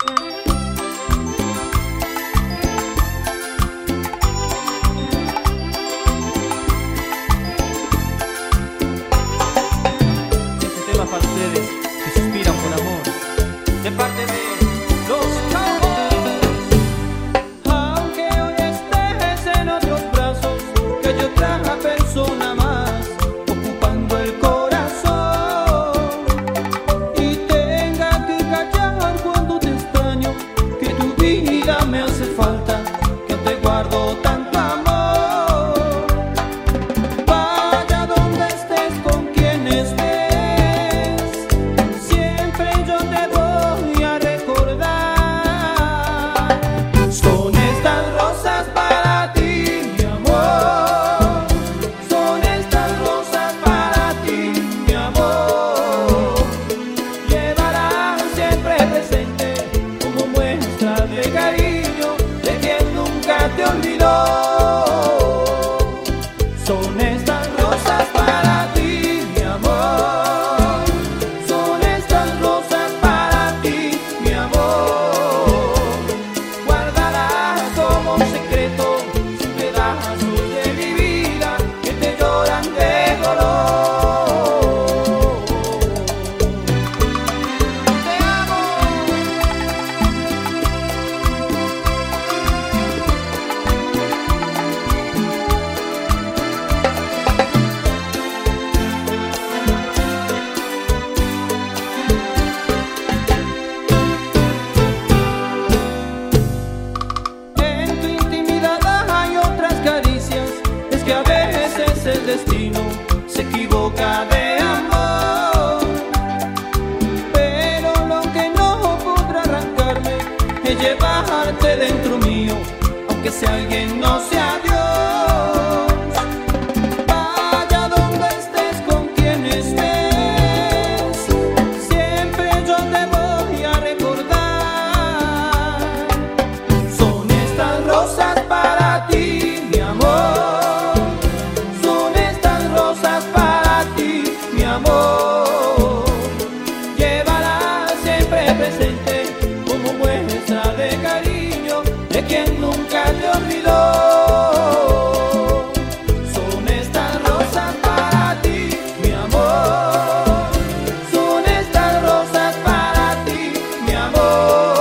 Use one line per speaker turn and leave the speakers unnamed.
Este tema para ustedes que suspiran por amor, de parte de los Cowboys.
Aunque hoy estés en otros brazos, que hay otra persona más ocupando el corazón, y tenga que callar cuando te extraño, que tu vida me hace falta, que te guardo tanto amor. Vaya donde estés, con quien estés, siempre yo te voy a recordar. Son estas rosas para ti, mi amor. Son estas rosas para ti, mi amor. Llevarás siempre presente como muestra de cariño de quien nunca te olvidó. Son estas rosas para ti, mi amor. Son estas rosas para ti, mi amor. Guardarás como un secreto sus pedazos de mi vida que te lloran de dolor. Te amo. En tu intimidad hay otras caricias, es que a veces el destino se equivoca de amor. Pero lo que no podrá arrancarme es llevarte dentro mío, aunque sea alguien no sea Dios. Vaya donde estés, con quien estés, siempre yo te voy a recordar. Son estas rosas para ti, mi amor. Son estas rosas para ti, mi amor. Llevarás siempre presente como muestra de cariño de quien nunca te olvidó. Son estas rosas para ti, mi amor. Son estas rosas para ti, mi amor.